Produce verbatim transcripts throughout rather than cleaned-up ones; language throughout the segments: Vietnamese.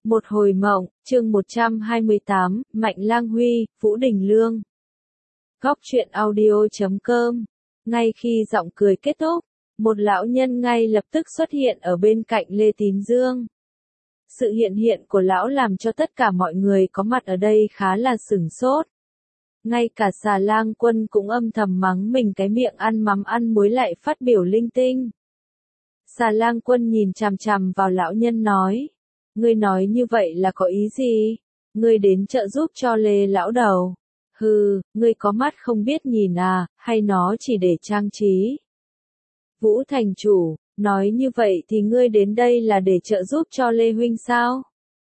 Một hồi mộng, chương một trăm hai mươi tám, Mạnh Lang Huy, Vũ Đình Lương. Góc truyện audio chấm com. Ngay khi giọng cười kết thúc, một lão nhân ngay lập tức xuất hiện ở bên cạnh Lê Tín Dương. Sự hiện hiện của lão làm cho tất cả mọi người có mặt ở đây khá là sửng sốt. Ngay cả Xà Lang Quân cũng âm thầm mắng mình cái miệng ăn mắm ăn muối lại phát biểu linh tinh. Xà Lang Quân nhìn chằm chằm vào lão nhân nói. Ngươi nói như vậy là có ý gì? Ngươi đến trợ giúp cho Lê lão đầu. Hừ, ngươi có mắt không biết nhìn à, hay nó chỉ để trang trí? Vũ thành chủ, nói như vậy thì ngươi đến đây là để trợ giúp cho Lê huynh sao?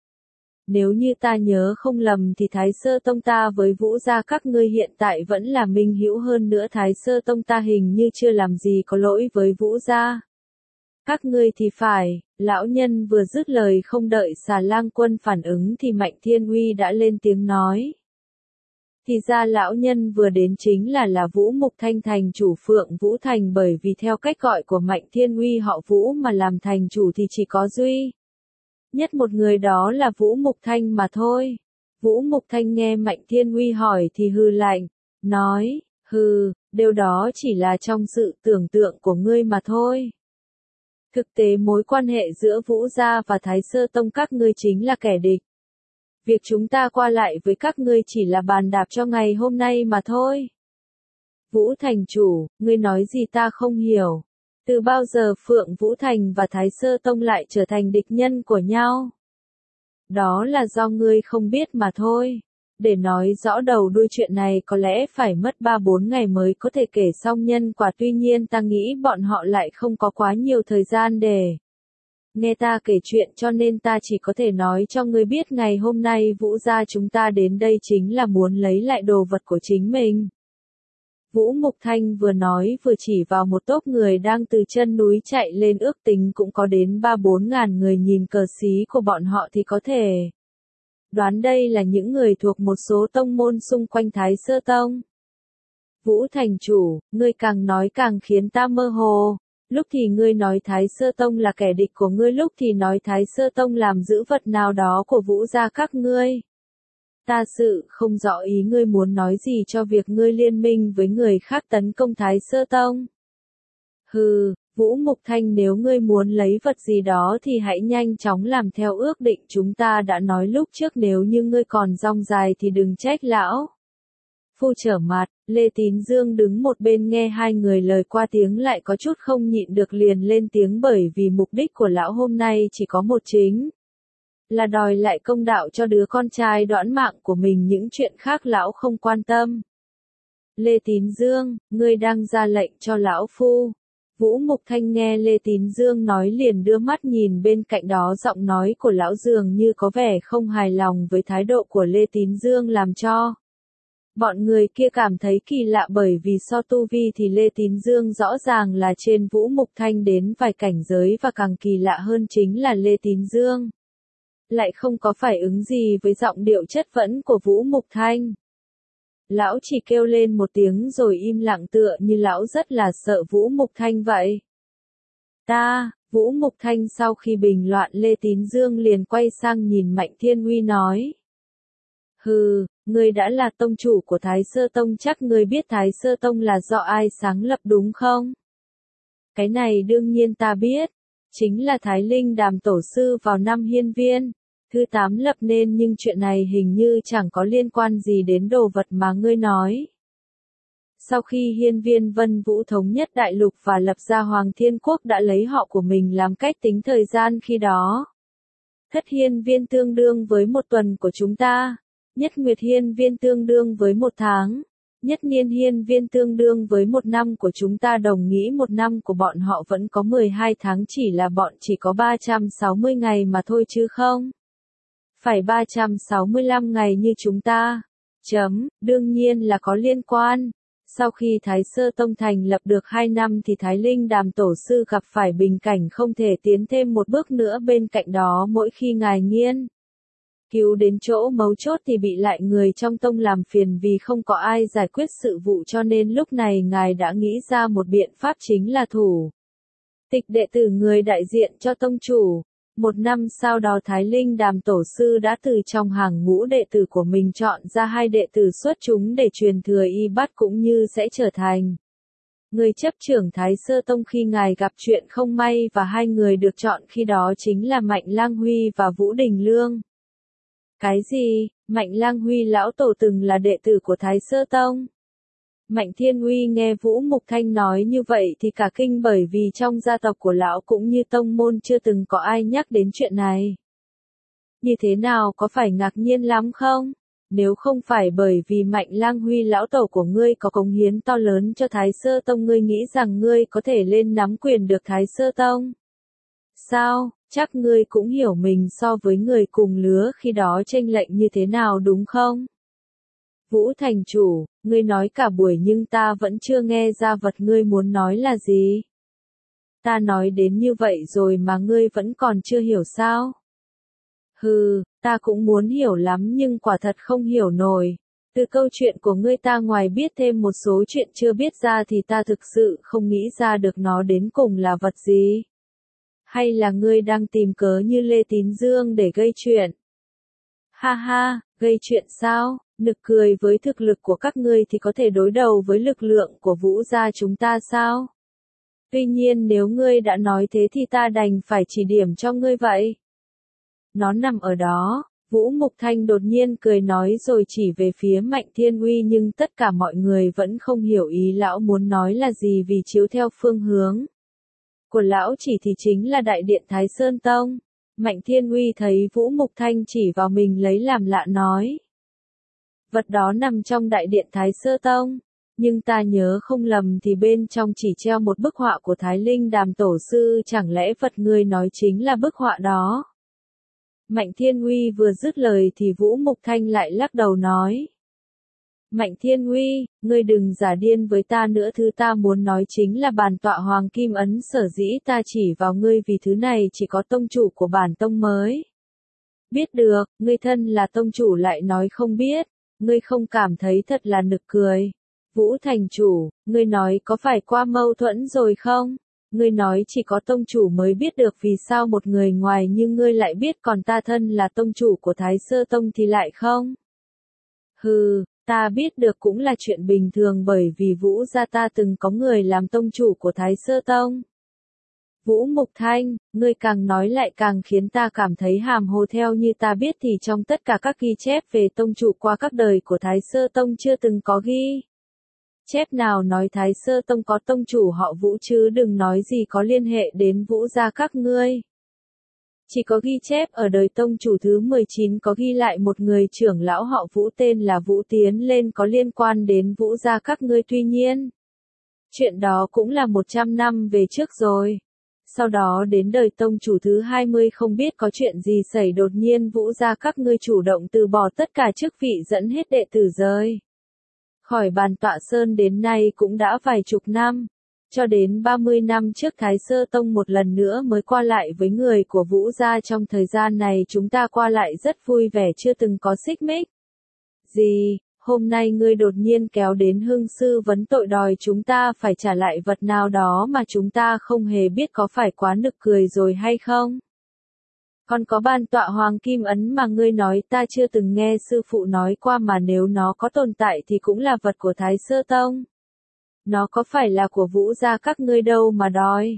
Nếu như ta nhớ không lầm thì Thái Sơ Tông ta với Vũ gia các ngươi hiện tại vẫn là minh hữu, hơn nữa Thái Sơ Tông ta hình như chưa làm gì có lỗi với Vũ gia. Các ngươi thì phải. Lão nhân vừa dứt lời không đợi Xà Lang Quân phản ứng thì Mạnh Thiên Uy đã lên tiếng nói. Thì ra lão nhân vừa đến chính là là Vũ Mục Thanh thành chủ Phượng Vũ Thành, bởi vì theo cách gọi của Mạnh Thiên Uy họ Vũ mà làm thành chủ thì chỉ có duy nhất một người, đó là Vũ Mục Thanh mà thôi. Vũ Mục Thanh nghe Mạnh Thiên Uy hỏi thì hừ lạnh, nói, hừ, điều đó chỉ là trong sự tưởng tượng của ngươi mà thôi. Thực tế mối quan hệ giữa Vũ gia và Thái Sơ Tông các ngươi chính là kẻ địch. Việc chúng ta qua lại với các ngươi chỉ là bàn đạp cho ngày hôm nay mà thôi. Vũ thành chủ, ngươi nói gì ta không hiểu. Từ bao giờ Phượng Vũ Thành và Thái Sơ Tông lại trở thành địch nhân của nhau? Đó là do ngươi không biết mà thôi. Để nói rõ đầu đuôi chuyện này có lẽ phải mất ba bốn ngày mới có thể kể xong nhân quả, tuy nhiên ta nghĩ bọn họ lại không có quá nhiều thời gian để nghe ta kể chuyện, cho nên ta chỉ có thể nói cho ngươi biết ngày hôm nay Vũ gia chúng ta đến đây chính là muốn lấy lại đồ vật của chính mình. Vũ Mục Thanh vừa nói vừa chỉ vào một tốp người đang từ chân núi chạy lên, ước tính cũng có đến ba bốn ngàn người, nhìn cờ xí của bọn họ thì có thể đoán đây là những người thuộc một số tông môn xung quanh Thái Sơ Tông. Vũ thành chủ, ngươi càng nói càng khiến ta mơ hồ. Lúc thì ngươi nói Thái Sơ Tông là kẻ địch của ngươi, lúc thì nói Thái Sơ Tông làm giữ vật nào đó của Vũ gia các ngươi. Ta sự không rõ ý ngươi muốn nói gì cho việc ngươi liên minh với người khác tấn công Thái Sơ Tông. Hừ, Vũ Mục Thanh, nếu ngươi muốn lấy vật gì đó thì hãy nhanh chóng làm theo ước định chúng ta đã nói lúc trước, nếu như ngươi còn dong dài thì đừng trách lão phu trở mặt. Lê Tín Dương đứng một bên nghe hai người lời qua tiếng lại có chút không nhịn được, liền lên tiếng, bởi vì mục đích của lão hôm nay chỉ có một, chính là đòi lại công đạo cho đứa con trai đoản mạng của mình, những chuyện khác lão không quan tâm. Lê Tín Dương, ngươi đang ra lệnh cho lão phu? Vũ Mục Thanh nghe Lê Tín Dương nói liền đưa mắt nhìn bên cạnh đó, giọng nói của lão dường như có vẻ không hài lòng với thái độ của Lê Tín Dương, làm cho bọn người kia cảm thấy kỳ lạ, bởi vì so tu vi thì Lê Tín Dương rõ ràng là trên Vũ Mục Thanh đến vài cảnh giới, và càng kỳ lạ hơn chính là Lê Tín Dương lại không có phản ứng gì với giọng điệu chất vấn của Vũ Mục Thanh. Lão chỉ kêu lên một tiếng rồi im lặng, tựa như lão rất là sợ Vũ Mục Thanh vậy. Ta, Vũ Mục Thanh sau khi bình loạn Lê Tín Dương liền quay sang nhìn Mạnh Thiên Uy nói. Hừ, ngươi đã là tông chủ của Thái Sơ Tông, chắc ngươi biết Thái Sơ Tông là do ai sáng lập đúng không? Cái này đương nhiên ta biết. Chính là Thái Linh Đàm tổ sư vào năm Hiên Viên thứ tám lập nên, nhưng chuyện này hình như chẳng có liên quan gì đến đồ vật mà ngươi nói. Sau khi Hiên Viên Vân Vũ thống nhất đại lục và lập ra Hoàng Thiên Quốc đã lấy họ của mình làm cách tính thời gian, khi đó thất hiên viên tương đương với một tuần của chúng ta, nhất nguyệt hiên viên tương đương với một tháng, nhất niên hiên viên tương đương với một năm của chúng ta, đồng nghĩa một năm của bọn họ vẫn có mười hai tháng, chỉ là bọn chỉ có ba trăm sáu mươi ngày mà thôi chứ không phải ba trăm sáu mươi lăm ngày như chúng ta. Chấm, đương nhiên là có liên quan. Sau khi Thái Sơ Tông thành lập được hai năm thì Thái Linh Đàm tổ sư gặp phải bình cảnh không thể tiến thêm một bước nữa, bên cạnh đó mỗi khi ngài nghiên cứu đến chỗ mấu chốt thì bị lại người trong tông làm phiền vì không có ai giải quyết sự vụ, cho nên lúc này ngài đã nghĩ ra một biện pháp, chính là thủ tịch đệ tử, người đại diện cho tông chủ. Một năm sau đó Thái Linh Đàm tổ sư đã từ trong hàng ngũ đệ tử của mình chọn ra hai đệ tử xuất chúng để truyền thừa y bát cũng như sẽ trở thành người chấp trưởng Thái Sơ Tông khi ngài gặp chuyện không may, và hai người được chọn khi đó chính là Mạnh Lang Huy và Vũ Đình Lương. Cái gì? Mạnh Lang Huy lão tổ từng là đệ tử của Thái Sơ Tông? Mạnh Thiên Uy nghe Vũ Mục Thanh nói như vậy thì cả kinh, bởi vì trong gia tộc của lão cũng như tông môn chưa từng có ai nhắc đến chuyện này. Như thế nào, có phải ngạc nhiên lắm không? Nếu không phải bởi vì Mạnh Lang Huy lão tổ của ngươi có cống hiến to lớn cho Thái Sơ Tông, ngươi nghĩ rằng ngươi có thể lên nắm quyền được Thái Sơ Tông? Sao, chắc ngươi cũng hiểu mình so với người cùng lứa khi đó chênh lệch như thế nào đúng không? Vũ thành chủ, ngươi nói cả buổi nhưng ta vẫn chưa nghe ra vật ngươi muốn nói là gì. Ta nói đến như vậy rồi mà ngươi vẫn còn chưa hiểu sao? Hừ, ta cũng muốn hiểu lắm nhưng quả thật không hiểu nổi. Từ câu chuyện của ngươi ta ngoài biết thêm một số chuyện chưa biết ra thì ta thực sự không nghĩ ra được nó đến cùng là vật gì. Hay là ngươi đang tìm cớ như Lê Tín Dương để gây chuyện? Ha ha, gây chuyện sao? Nực cười, với thực lực của các ngươi thì có thể đối đầu với lực lượng của Vũ gia chúng ta sao? Tuy nhiên nếu ngươi đã nói thế thì ta đành phải chỉ điểm cho ngươi vậy. Nó nằm ở đó. Vũ Mục Thanh đột nhiên cười nói rồi chỉ về phía Mạnh Thiên Uy, nhưng tất cả mọi người vẫn không hiểu ý lão muốn nói là gì, vì chiếu theo phương hướng của lão chỉ thì chính là đại điện Thái Sơn Tông. Mạnh Thiên Uy thấy Vũ Mục Thanh chỉ vào mình lấy làm lạ nói. Vật đó nằm trong đại điện Thái Sơ Tông, nhưng ta nhớ không lầm thì bên trong chỉ treo một bức họa của Thái Linh Đàm tổ sư, chẳng lẽ vật ngươi nói chính là bức họa đó? Mạnh Thiên Uy vừa dứt lời thì Vũ Mục Thanh lại lắc đầu nói. Mạnh Thiên Uy, ngươi đừng giả điên với ta nữa, thứ ta muốn nói chính là bản tọa Hoàng Kim Ấn, sở dĩ ta chỉ vào ngươi vì thứ này chỉ có tông chủ của bản tông mới biết được, ngươi thân là tông chủ lại nói không biết, ngươi không cảm thấy thật là nực cười. Vũ thành chủ, ngươi nói có phải qua mâu thuẫn rồi không? Ngươi nói chỉ có tông chủ mới biết được, vì sao một người ngoài như ngươi lại biết, còn ta thân là tông chủ của Thái Sơ Tông thì lại không? Hừ, ta biết được cũng là chuyện bình thường, bởi vì Vũ gia ta từng có người làm tông chủ của Thái Sơ Tông. Vũ Mục Thanh, ngươi càng nói lại càng khiến ta cảm thấy hàm hồ. Theo như ta biết thì trong tất cả các ghi chép về tông chủ qua các đời của Thái Sơ Tông chưa từng có ghi chép nào nói Thái Sơ Tông có tông chủ họ Vũ, chứ đừng nói gì có liên hệ đến Vũ gia các ngươi. Chỉ có ghi chép ở đời tông chủ thứ mười chín có ghi lại một người trưởng lão họ Vũ tên là Vũ tiến lên có liên quan đến Vũ gia các ngươi, tuy nhiên chuyện đó cũng là một trăm năm về trước rồi. Sau đó đến đời tông chủ thứ hai mươi không biết có chuyện gì xảy, đột nhiên Vũ gia các ngươi chủ động từ bỏ tất cả chức vị, dẫn hết đệ tử rời khỏi bàn tọa sơn, đến nay cũng đã vài chục năm. Cho đến ba mươi năm trước Thái Sơ Tông một lần nữa mới qua lại với người của Vũ gia, trong thời gian này chúng ta qua lại rất vui vẻ, chưa từng có xích mích gì. Hôm nay ngươi đột nhiên kéo đến hưng sư vấn tội, đòi chúng ta phải trả lại vật nào đó mà chúng ta không hề biết, có phải quá nực cười rồi hay không? Còn có ban tọa Hoàng Kim Ấn mà ngươi nói, ta chưa từng nghe sư phụ nói qua, mà nếu nó có tồn tại thì cũng là vật của Thái Sơ Tông. Nó có phải là của Vũ gia các ngươi đâu mà đòi.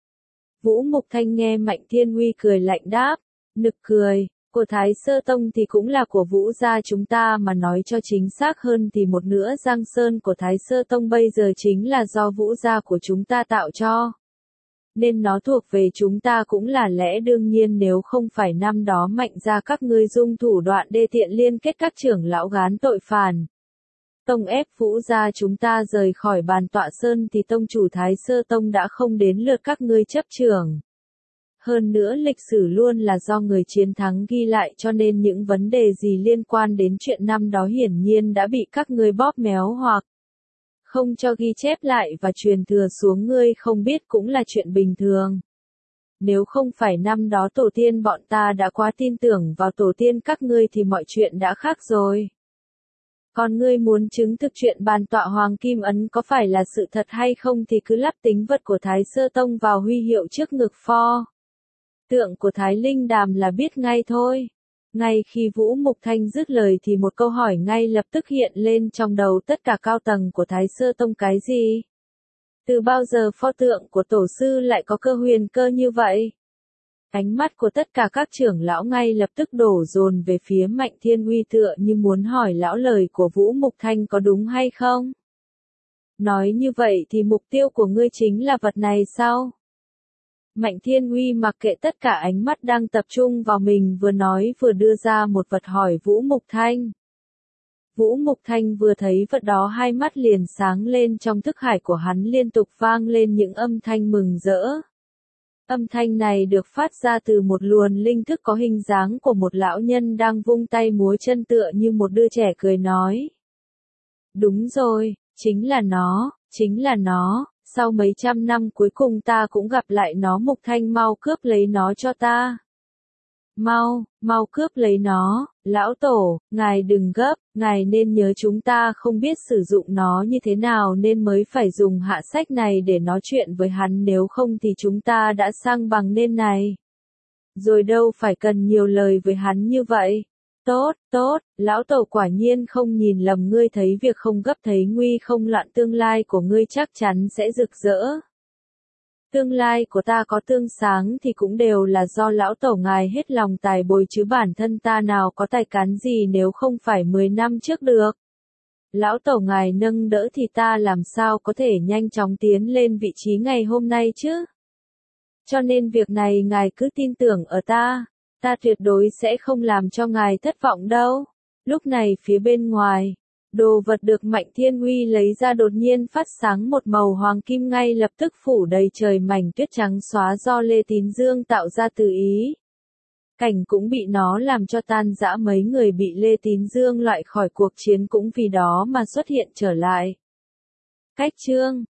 Vũ Mục Thanh nghe Mạnh Thiên Uy cười lạnh đáp, nực cười. Của Thái Sơ Tông thì cũng là của Vũ gia chúng ta, mà nói cho chính xác hơn thì một nửa Giang Sơn của Thái Sơ Tông bây giờ chính là do Vũ gia của chúng ta tạo cho. Nên nó thuộc về chúng ta cũng là lẽ đương nhiên, nếu không phải năm đó Mạnh gia các ngươi dùng thủ đoạn đê tiện liên kết các trưởng lão gán tội phản tông ép Vũ gia chúng ta rời khỏi bàn tọa sơn thì tông chủ Thái Sơ Tông đã không đến lượt các ngươi chấp trưởng. Hơn nữa lịch sử luôn là do người chiến thắng ghi lại, cho nên những vấn đề gì liên quan đến chuyện năm đó hiển nhiên đã bị các ngươi bóp méo hoặc không cho ghi chép lại và truyền thừa xuống, ngươi không biết cũng là chuyện bình thường. Nếu không phải năm đó tổ tiên bọn ta đã quá tin tưởng vào tổ tiên các ngươi thì mọi chuyện đã khác rồi. Còn ngươi muốn chứng thực chuyện bàn tọa Hoàng Kim Ấn có phải là sự thật hay không thì cứ lắp tính vật của Thái Sơ Tông vào huy hiệu trước ngực pho Tượng của Thái Linh Đàm là biết ngay thôi. Ngay khi Vũ Mục Thanh dứt lời thì một câu hỏi ngay lập tức hiện lên trong đầu tất cả cao tầng của Thái Sơ Tông, cái gì? Từ bao giờ pho tượng của tổ sư lại có cơ huyền cơ như vậy? Ánh mắt của tất cả các trưởng lão ngay lập tức đổ dồn về phía Mạnh Thiên Uy, tựa như muốn hỏi lão lời của Vũ Mục Thanh có đúng hay không? Nói như vậy thì mục tiêu của ngươi chính là vật này sao? Mạnh Thiên Uy mặc kệ tất cả ánh mắt đang tập trung vào mình, vừa nói vừa đưa ra một vật hỏi Vũ Mục Thanh. Vũ Mục Thanh vừa thấy vật đó hai mắt liền sáng lên, trong thức hải của hắn liên tục vang lên những âm thanh mừng rỡ. Âm thanh này được phát ra từ một luồng linh thức có hình dáng của một lão nhân đang vung tay múa chân tựa như một đứa trẻ cười nói. Đúng rồi, chính là nó, chính là nó, sau mấy trăm năm cuối cùng ta cũng gặp lại nó. Mục Thanh, mau cướp lấy nó cho ta. Mau, mau cướp lấy nó, lão tổ, ngài đừng gấp, ngài nên nhớ chúng ta không biết sử dụng nó như thế nào nên mới phải dùng hạ sách này để nói chuyện với hắn, nếu không thì chúng ta đã sang bằng nên này. Rồi đâu phải cần nhiều lời với hắn như vậy. Tốt, tốt, lão tổ quả nhiên không nhìn lầm ngươi, thấy việc không gấp thấy nguy không loạn, tương lai của ngươi chắc chắn sẽ rực rỡ. Tương lai của ta có tương sáng thì cũng đều là do lão tổ ngài hết lòng tài bồi chứ bản thân ta nào có tài cán gì nếu không phải mười năm trước được. Lão tổ ngài nâng đỡ thì ta làm sao có thể nhanh chóng tiến lên vị trí ngày hôm nay chứ. Cho nên việc này ngài cứ tin tưởng ở ta, ta tuyệt đối sẽ không làm cho ngài thất vọng đâu. Lúc này phía bên ngoài, đồ vật được Mạnh Thiên Uy lấy ra đột nhiên phát sáng một màu hoàng kim, ngay lập tức phủ đầy trời mảnh tuyết trắng xóa do Lê Tín Dương tạo ra tự ý. Cảnh cũng bị nó làm cho tan rã, mấy người bị Lê Tín Dương loại khỏi cuộc chiến cũng vì đó mà xuất hiện trở lại. Cách chương